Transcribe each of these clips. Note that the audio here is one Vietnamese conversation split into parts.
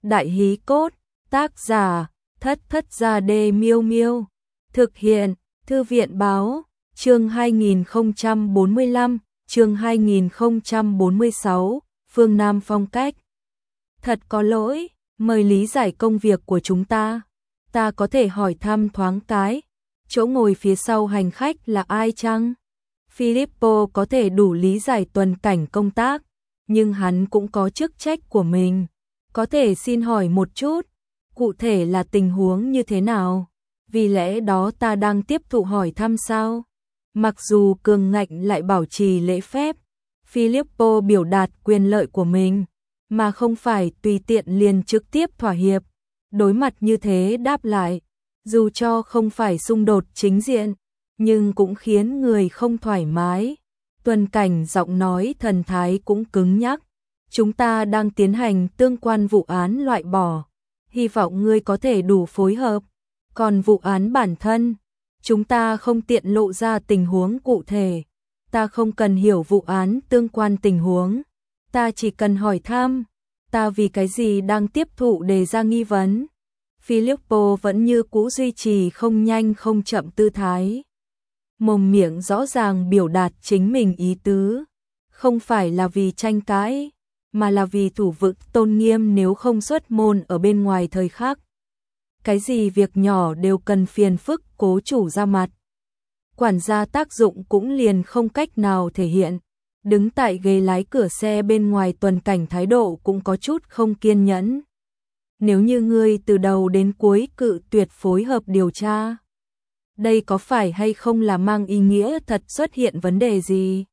Đại hí cốt, tác giả, Thất Thất Gia Đê Miêu Miêu. Thực hiện, Thư viện báo, chương 2045, chương 2046, Phương Nam phong cách. Thật có lỗi, mời lý giải công việc của chúng ta. Ta có thể hỏi thăm thoáng cái, chỗ ngồi phía sau hành khách là ai chăng? Filippo có thể đủ lý giải tuần cảnh công tác, nhưng hắn cũng có chức trách của mình. Có thể xin hỏi một chút, cụ thể là tình huống như thế nào? Vì lẽ đó ta đang tiếp thụ hỏi thăm sao? Mặc dù cường ngạnh lại bảo trì lễ phép, Filippo biểu đạt quyền lợi của mình, mà không phải tùy tiện liền trực tiếp thỏa hiệp. Đối mặt như thế đáp lại, dù cho không phải xung đột chính diện, nhưng cũng khiến người không thoải mái. Tuần cảnh giọng nói thần thái cũng cứng nhắc. Chúng ta đang tiến hành tương quan vụ án loại bỏ. Hy vọng ngươi có thể đủ phối hợp. Còn vụ án bản thân, chúng ta không tiện lộ ra tình huống cụ thể. Ta không cần hiểu vụ án tương quan tình huống. Ta chỉ cần hỏi thăm, ta vì cái gì đang tiếp thụ đề ra nghi vấn. Filippo vẫn như cũ duy trì không nhanh không chậm tư thái. Mồm miệng rõ ràng biểu đạt chính mình ý tứ. Không phải là vì tranh cãi, mà là vì thủ vững tôn nghiêm nếu không xuất môn ở bên ngoài thời khắc. Cái gì việc nhỏ đều cần phiền phức cố chủ ra mặt. Quản gia tác dụng cũng liền không cách nào thể hiện. Đứng tại ghế lái cửa xe bên ngoài tuần cảnh thái độ cũng có chút không kiên nhẫn. Nếu như ngươi từ đầu đến cuối cự tuyệt phối hợp điều tra, đây có phải hay không là mang ý nghĩa thật xuất hiện vấn đề gì?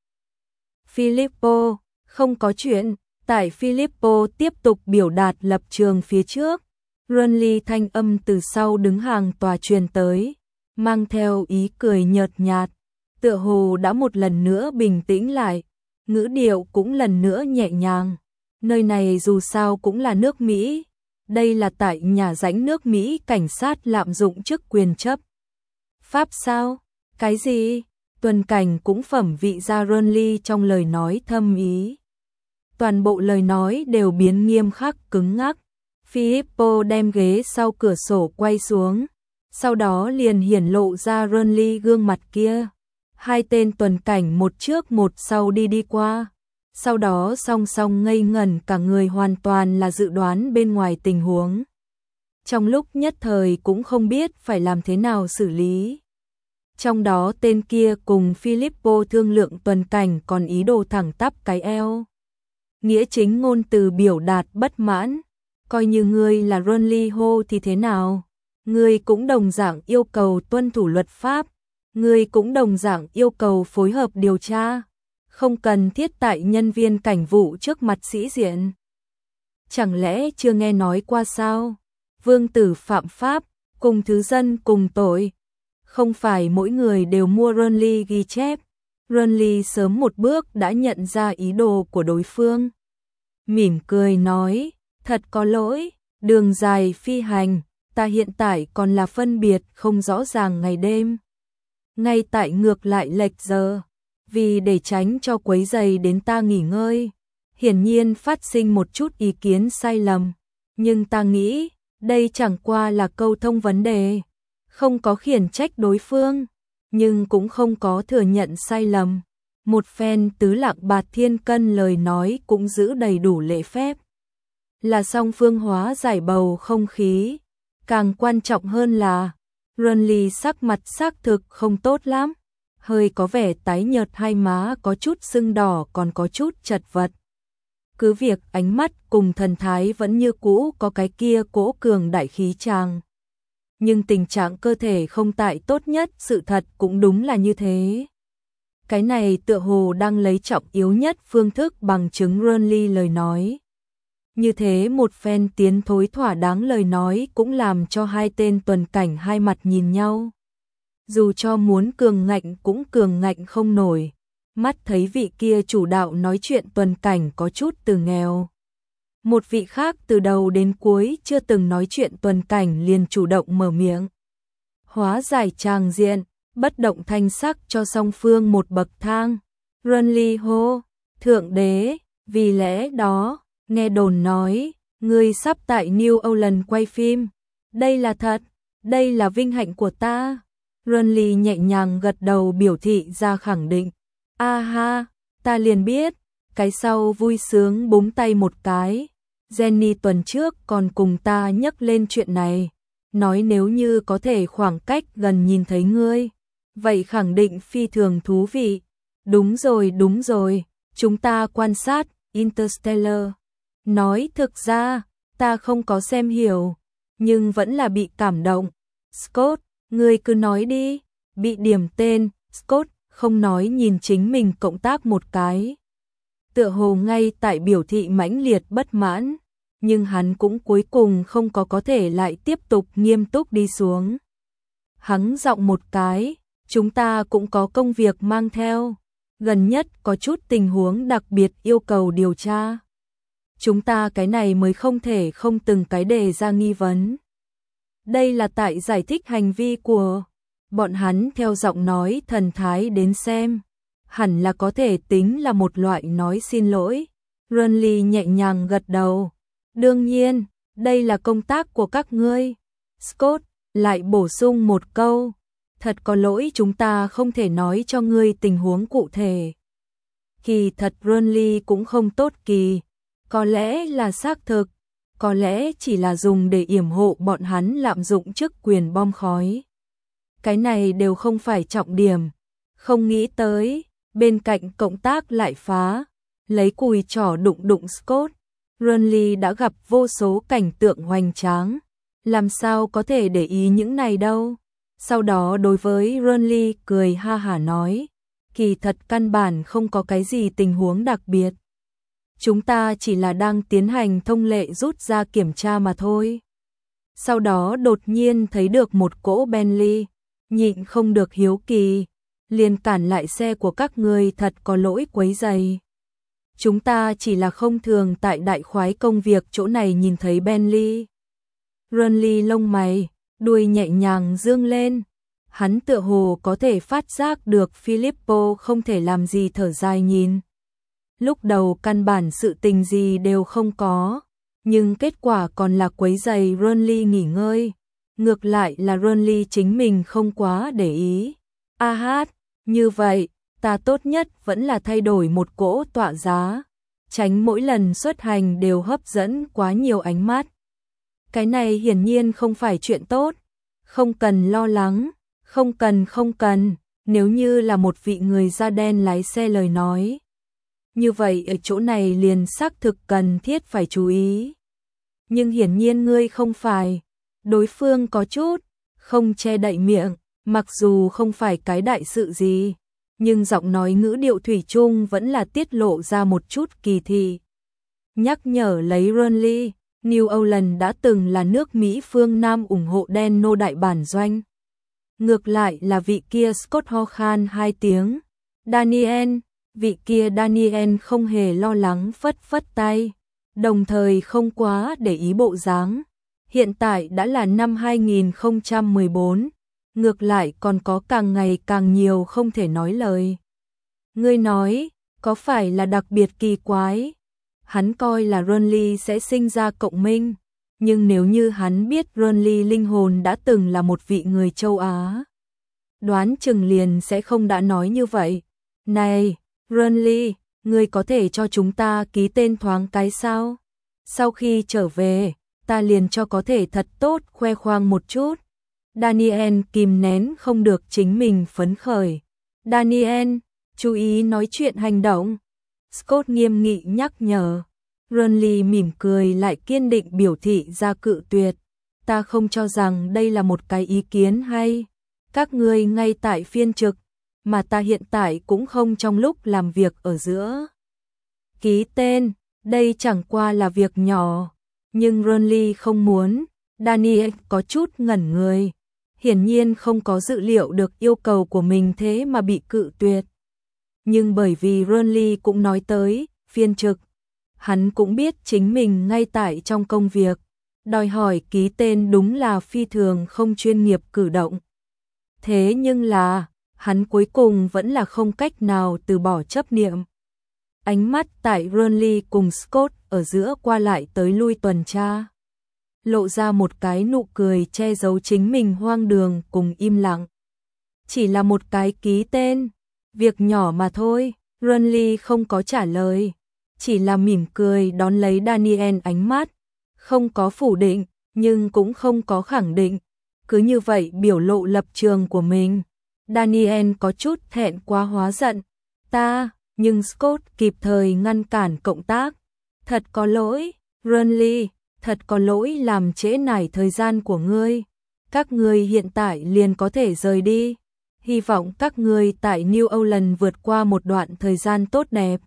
Filippo, không có chuyện. Tại Filippo tiếp tục biểu đạt lập trường phía trước, Runley thanh âm từ sau đứng hàng tòa truyền tới, mang theo ý cười nhợt nhạt, tựa hồ đã một lần nữa bình tĩnh lại, ngữ điệu cũng lần nữa nhẹ nhàng. Nơi này dù sao cũng là nước Mỹ, đây là tại nhà rãnh nước Mỹ cảnh sát lạm dụng chức quyền chấp pháp sao? Cái gì? Tuần cảnh cũng phẩm vị ra Runley trong lời nói thâm ý. Toàn bộ lời nói đều biến nghiêm khắc cứng ngắc. Filippo đem ghế sau cửa sổ quay xuống, sau đó liền hiển lộ ra Runley gương mặt kia. Hai tên tuần cảnh một trước một sau đi qua, sau đó song song ngây ngẩn cả người, hoàn toàn là dự đoán bên ngoài tình huống. Trong lúc nhất thời cũng không biết phải làm thế nào xử lý. Trong đó tên kia cùng Filippo thương lượng, tuần cảnh còn ý đồ thẳng tắp cái eo. Nghĩa chính ngôn từ biểu đạt bất mãn, coi như ngươi là Runley Ho thì thế nào? Ngươi cũng đồng dạng yêu cầu tuân thủ luật pháp, ngươi cũng đồng dạng yêu cầu phối hợp điều tra, không cần thiết tại nhân viên cảnh vụ trước mặt sĩ diện. Chẳng lẽ chưa nghe nói qua sao? Vương tử phạm pháp, cùng thứ dân cùng tội. Không phải mỗi người đều mua Runley ghi chép. Runley sớm một bước đã nhận ra ý đồ của đối phương. Mỉm cười nói, thật có lỗi, đường dài phi hành, ta hiện tại còn là phân biệt không rõ ràng ngày đêm. Ngay tại ngược lại lệch giờ, vì để tránh cho quấy rầy đến ta nghỉ ngơi, hiển nhiên phát sinh một chút ý kiến sai lầm. Nhưng ta nghĩ, đây chẳng qua là câu thông vấn đề, không có khiển trách đối phương, nhưng cũng không có thừa nhận sai lầm. Một phen tứ lạc bạt thiên cân lời nói cũng giữ đầy đủ lễ phép. Là song phương hóa giải bầu không khí. Càng quan trọng hơn là, Runley sắc mặt xác thực không tốt lắm. Hơi có vẻ tái nhợt, hai má có chút sưng đỏ, còn có chút chật vật. Cứ việc ánh mắt cùng thần thái vẫn như cũ có cái kia cỗ cường đại khí tràng. Nhưng tình trạng cơ thể không tại tốt nhất, sự thật cũng đúng là như thế. Cái này tựa hồ đang lấy trọng yếu nhất phương thức bằng chứng Runley lời nói. Như thế một phen tiến thối thỏa đáng lời nói cũng làm cho hai tên tuần cảnh hai mặt nhìn nhau. Dù cho muốn cường ngạnh cũng cường ngạnh không nổi. Mắt thấy vị kia chủ đạo nói chuyện, tuần cảnh có chút từ nghèo. Một vị khác từ đầu đến cuối chưa từng nói chuyện, tuần cảnh liền chủ động mở miệng. Hóa giải tràng diện, bất động thanh sắc cho song phương một bậc thang. Runley hô, thượng đế, vì lẽ đó, nghe đồn nói, Ngươi sắp tại New Orleans quay phim. Đây là thật, đây là vinh hạnh của ta. Ronly nhẹ nhàng gật đầu biểu thị ra khẳng định. A ha, ta liền biết. Cái sau vui sướng búng tay một cái. Jenny tuần trước còn cùng ta nhắc lên chuyện này. Nói nếu như có thể khoảng cách gần nhìn thấy ngươi. Vậy khẳng định phi thường thú vị. Đúng rồi. Chúng ta quan sát Interstellar. Nói thực ra, ta không có xem hiểu. Nhưng vẫn là bị cảm động. Scott, ngươi cứ nói đi. Bị điểm tên, Scott không nói nhìn chính mình cộng tác một cái. Tựa hồ ngay tại biểu thị mãnh liệt bất mãn. Nhưng hắn cũng cuối cùng không có thể lại tiếp tục nghiêm túc đi xuống. Hắn giọng một cái, chúng ta cũng có công việc mang theo. Gần nhất có chút tình huống đặc biệt yêu cầu điều tra. Chúng ta cái này mới không thể không từng cái đề ra nghi vấn. Đây là tại giải thích hành vi của bọn hắn theo giọng nói thần thái đến xem. Hẳn là có thể tính là một loại nói xin lỗi. Ronly nhẹ nhàng gật đầu. Đương nhiên, đây là công tác của các ngươi. Scott lại bổ sung một câu. Thật có lỗi chúng ta không thể nói cho ngươi tình huống cụ thể. Kỳ thật Ronly cũng không tốt kỳ. Có lẽ là xác thực. Có lẽ chỉ là dùng để yểm hộ bọn hắn lạm dụng chức quyền bom khói. Cái này đều không phải trọng điểm. Không nghĩ tới, bên cạnh cộng tác lại phá. Lấy cùi trỏ đụng Scott. Ronly đã gặp vô số cảnh tượng hoành tráng. Làm sao có thể để ý những này đâu. Sau đó đối với Ronly cười ha hả nói. Kỳ thật căn bản không có cái gì tình huống đặc biệt. Chúng ta chỉ là đang tiến hành thông lệ rút ra kiểm tra mà thôi. Sau đó đột nhiên thấy được một cỗ Bentley. Nhịn không được hiếu kỳ. Liền cản lại xe của các người thật có lỗi quấy rầy. Chúng ta chỉ là không thường tại đại khoái công việc chỗ này nhìn thấy Bentley. Ronly lông mày, đuôi nhẹ nhàng dương lên. Hắn tựa hồ có thể phát giác được Filippo không thể làm gì thở dài nhìn. Lúc đầu căn bản sự tình gì đều không có. Nhưng kết quả còn là quấy rầy Ronly nghỉ ngơi. Ngược lại là Ronly chính mình không quá để ý. A hát, như vậy, ta tốt nhất vẫn là thay đổi một cỗ tọa giá. Tránh mỗi lần xuất hành đều hấp dẫn quá nhiều ánh mắt. Cái này hiển nhiên không phải chuyện tốt. Không cần lo lắng. Không cần. Nếu như là một vị người da đen lái xe lời nói. Như vậy ở chỗ này liền xác thực cần thiết phải chú ý. Nhưng hiển nhiên ngươi không phải. Đối phương có chút không che đậy miệng. Mặc dù không phải cái đại sự gì. Nhưng giọng nói ngữ điệu thủy chung vẫn là tiết lộ ra một chút kỳ thị. Nhắc nhở lấy Ronly, New Orleans đã từng là nước Mỹ phương Nam ủng hộ đen nô đại bản doanh. Ngược lại là vị kia Scott ho khan 2 tiếng. Daniel, vị kia Daniel không hề lo lắng phất tay. Đồng thời không quá để ý bộ dáng. Hiện tại đã là năm 2014. Ngược lại còn có càng ngày càng nhiều không thể nói lời. Ngươi nói, có phải là đặc biệt kỳ quái? Hắn coi là Ronly sẽ sinh ra cộng minh. Nhưng nếu như hắn biết Ronly linh hồn đã từng là một vị người châu Á. Đoán chừng liền sẽ không đã nói như vậy. Này, Ronly, ngươi có thể cho chúng ta ký tên thoáng cái sao? Sau khi trở về, ta liền cho có thể thật tốt khoe khoang một chút. Daniel kìm nén không được chính mình phấn khởi. Daniel, chú ý nói chuyện hành động. Scott nghiêm nghị nhắc nhở. Ronly mỉm cười lại kiên định biểu thị ra cự tuyệt. Ta không cho rằng đây là một cái ý kiến hay. Các ngươi ngay tại phiên trực, mà ta hiện tại cũng không trong lúc làm việc ở giữa. Ký tên, đây chẳng qua là việc nhỏ. Nhưng Ronly không muốn. Daniel có chút ngẩn người. Hiển nhiên không có dự liệu được yêu cầu của mình thế mà bị cự tuyệt. Nhưng bởi vì Ronly cũng nói tới phiên trực, hắn cũng biết chính mình ngay tại trong công việc, đòi hỏi ký tên đúng là phi thường không chuyên nghiệp cử động. Thế nhưng là, hắn cuối cùng vẫn là không cách nào từ bỏ chấp niệm. Ánh mắt tại Burnley cùng Scott ở giữa qua lại tới lui tuần tra. Lộ ra một cái nụ cười che giấu chính mình hoang đường cùng im lặng. Chỉ là một cái ký tên, việc nhỏ mà thôi. Burnley không có trả lời, chỉ là mỉm cười đón lấy Daniel ánh mắt, không có phủ định, nhưng cũng không có khẳng định. Cứ như vậy biểu lộ lập trường của mình. Daniel có chút thẹn quá hóa giận. Nhưng Scott kịp thời ngăn cản cộng tác. Thật có lỗi, Burnley, thật có lỗi làm trễ nải thời gian của ngươi. Các ngươi hiện tại liền có thể rời đi. Hy vọng các ngươi tại New Orleans vượt qua một đoạn thời gian tốt đẹp.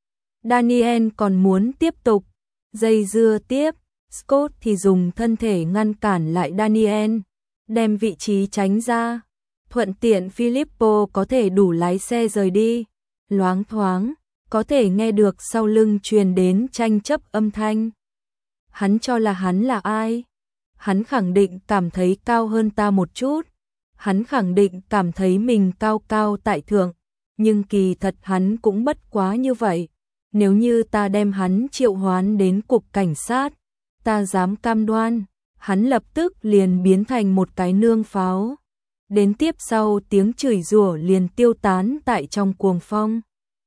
Daniel còn muốn tiếp tục dây dưa tiếp, Scott thì dùng thân thể ngăn cản lại Daniel, đem vị trí tránh ra, thuận tiện Filippo có thể đủ lái xe rời đi. Loáng thoáng, có thể nghe được sau lưng truyền đến tranh chấp âm thanh. Hắn cho là hắn là ai? Hắn khẳng định cảm thấy cao hơn ta một chút. Hắn khẳng định cảm thấy mình cao cao tại thượng, nhưng kỳ thật hắn cũng bất quá như vậy. Nếu như ta đem hắn triệu hoán đến cục cảnh sát, ta dám cam đoan, hắn lập tức liền biến thành một cái nương pháo. Đến tiếp sau tiếng chửi rủa liền tiêu tán tại trong cuồng phong.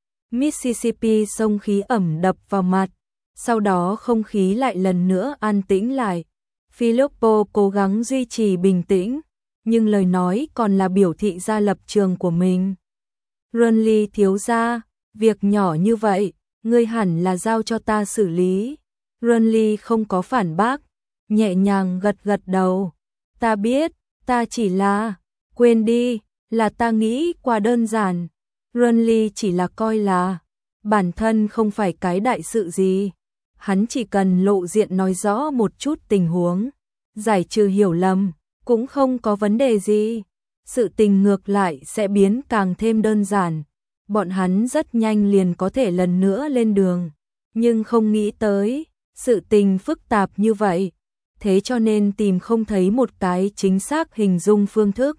Mississippi sông khí ẩm đập vào mặt, sau đó không khí lại lần nữa an tĩnh lại. Filippo cố gắng duy trì bình tĩnh, nhưng lời nói còn là biểu thị ra lập trường của mình. Burnley thiếu gia, việc nhỏ như vậy, ngươi hẳn là giao cho ta xử lý. Burnley không có phản bác, nhẹ nhàng gật gật đầu. Ta biết, ta chỉ là, quên đi, là ta nghĩ quá đơn giản. Burnley chỉ là coi là, bản thân không phải cái đại sự gì. Hắn chỉ cần lộ diện nói rõ một chút tình huống, giải trừ hiểu lầm, cũng không có vấn đề gì. Sự tình ngược lại sẽ biến càng thêm đơn giản. Bọn hắn rất nhanh liền có thể lần nữa lên đường, nhưng không nghĩ tới, sự tình phức tạp như vậy. Thế cho nên tìm không thấy một cái chính xác hình dung phương thức.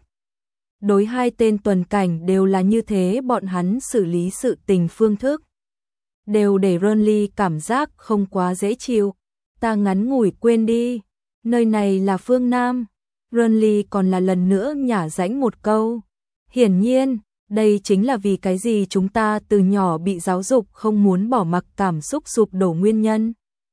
Đối hai tên tuần cảnh đều là như thế, bọn hắn xử lý sự tình phương thức đều để Burnley cảm giác không quá dễ chịu. Ta ngắn ngủi quên đi, nơi này là phương Nam. Burnley còn là lần nữa nhả rãnh một câu. Hiển nhiên, đây chính là vì cái gì chúng ta từ nhỏ bị giáo dục không muốn bỏ mặc cảm xúc sụp đổ nguyên nhân.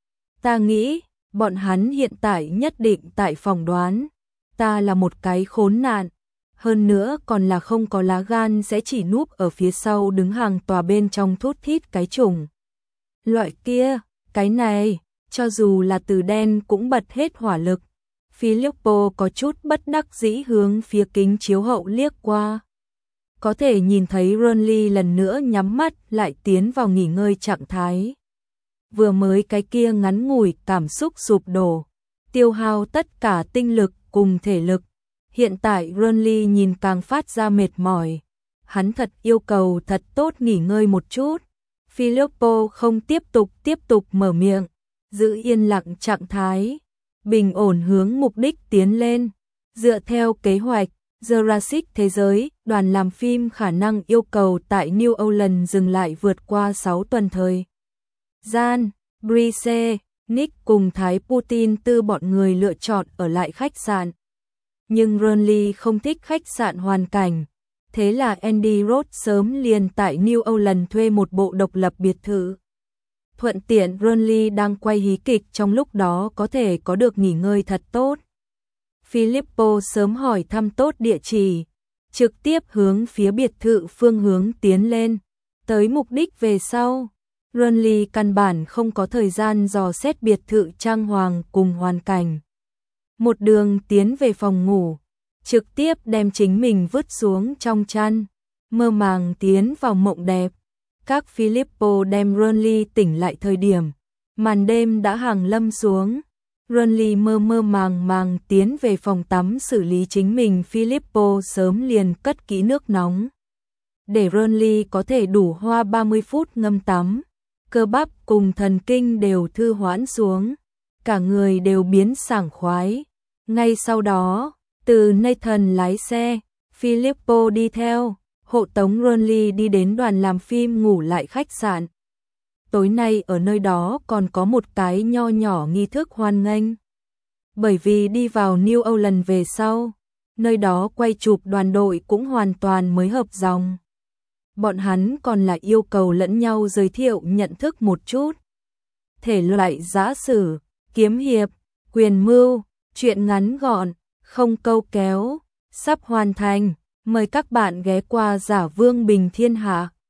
Ta nghĩ, bọn hắn hiện tại nhất định tại phỏng đoán, ta là một cái khốn nạn. Hơn nữa còn là không có lá gan sẽ chỉ núp ở phía sau đứng hàng tòa bên trong thút thít cái chủng. Loại kia, cái này, cho dù là từ đen cũng bật hết hỏa lực. Filippo có chút bất đắc dĩ hướng phía kính chiếu hậu liếc qua. Có thể nhìn thấy Burnley lần nữa nhắm mắt lại tiến vào nghỉ ngơi trạng thái. Vừa mới cái kia ngắn ngủi cảm xúc sụp đổ, tiêu hao tất cả tinh lực cùng thể lực. Hiện tại Burnley nhìn càng phát ra mệt mỏi. Hắn thật yêu cầu thật tốt nghỉ ngơi một chút. Filippo không tiếp tục mở miệng, giữ yên lặng trạng thái, bình ổn hướng mục đích tiến lên. Dựa theo kế hoạch, Jurassic Thế giới, đoàn làm phim khả năng yêu cầu tại New Orleans dừng lại vượt qua 6 tuần thời gian. Brice, Nick cùng Thái Putin tư bọn người lựa chọn ở lại khách sạn. Nhưng Burnley không thích khách sạn hoàn cảnh. Thế là Andy Roth sớm liền tại New Orleans thuê một bộ độc lập biệt thự. Thuận tiện Burnley đang quay hí kịch trong lúc đó có thể có được nghỉ ngơi thật tốt. Filippo sớm hỏi thăm tốt địa chỉ, trực tiếp hướng phía biệt thự phương hướng tiến lên. Tới mục đích về sau, Burnley căn bản không có thời gian dò xét biệt thự trang hoàng cùng hoàn cảnh. Một đường tiến về phòng ngủ, trực tiếp đem chính mình vứt xuống trong chăn, mơ màng tiến vào mộng đẹp. Các Filippo đem Burnley tỉnh lại thời điểm, màn đêm đã hàng lâm xuống. Burnley mơ màng tiến về phòng tắm xử lý chính mình. Filippo sớm liền cất kỹ nước nóng, để Burnley có thể đủ hoa 30 phút ngâm tắm. Cơ bắp cùng thần kinh đều thư hoãn xuống, cả người đều biến sảng khoái. Ngay sau đó, từ Nathan lái xe, Filippo đi theo, hộ tống Burnley đi đến đoàn làm phim ngủ lại khách sạn. tối nay ở nơi đó còn có một cái nho nhỏ nghi thức hoan nghênh. Bởi vì đi vào New Orleans về sau, nơi đó quay chụp đoàn đội cũng hoàn toàn mới hợp dòng. Bọn hắn còn là yêu cầu lẫn nhau giới thiệu nhận thức một chút. Thể loại giã sử, kiếm hiệp, quyền mưu, truyện ngắn gọn, không câu kéo, sắp hoàn thành. Mời các bạn ghé qua Giả Vương Bình Thiên Hạ.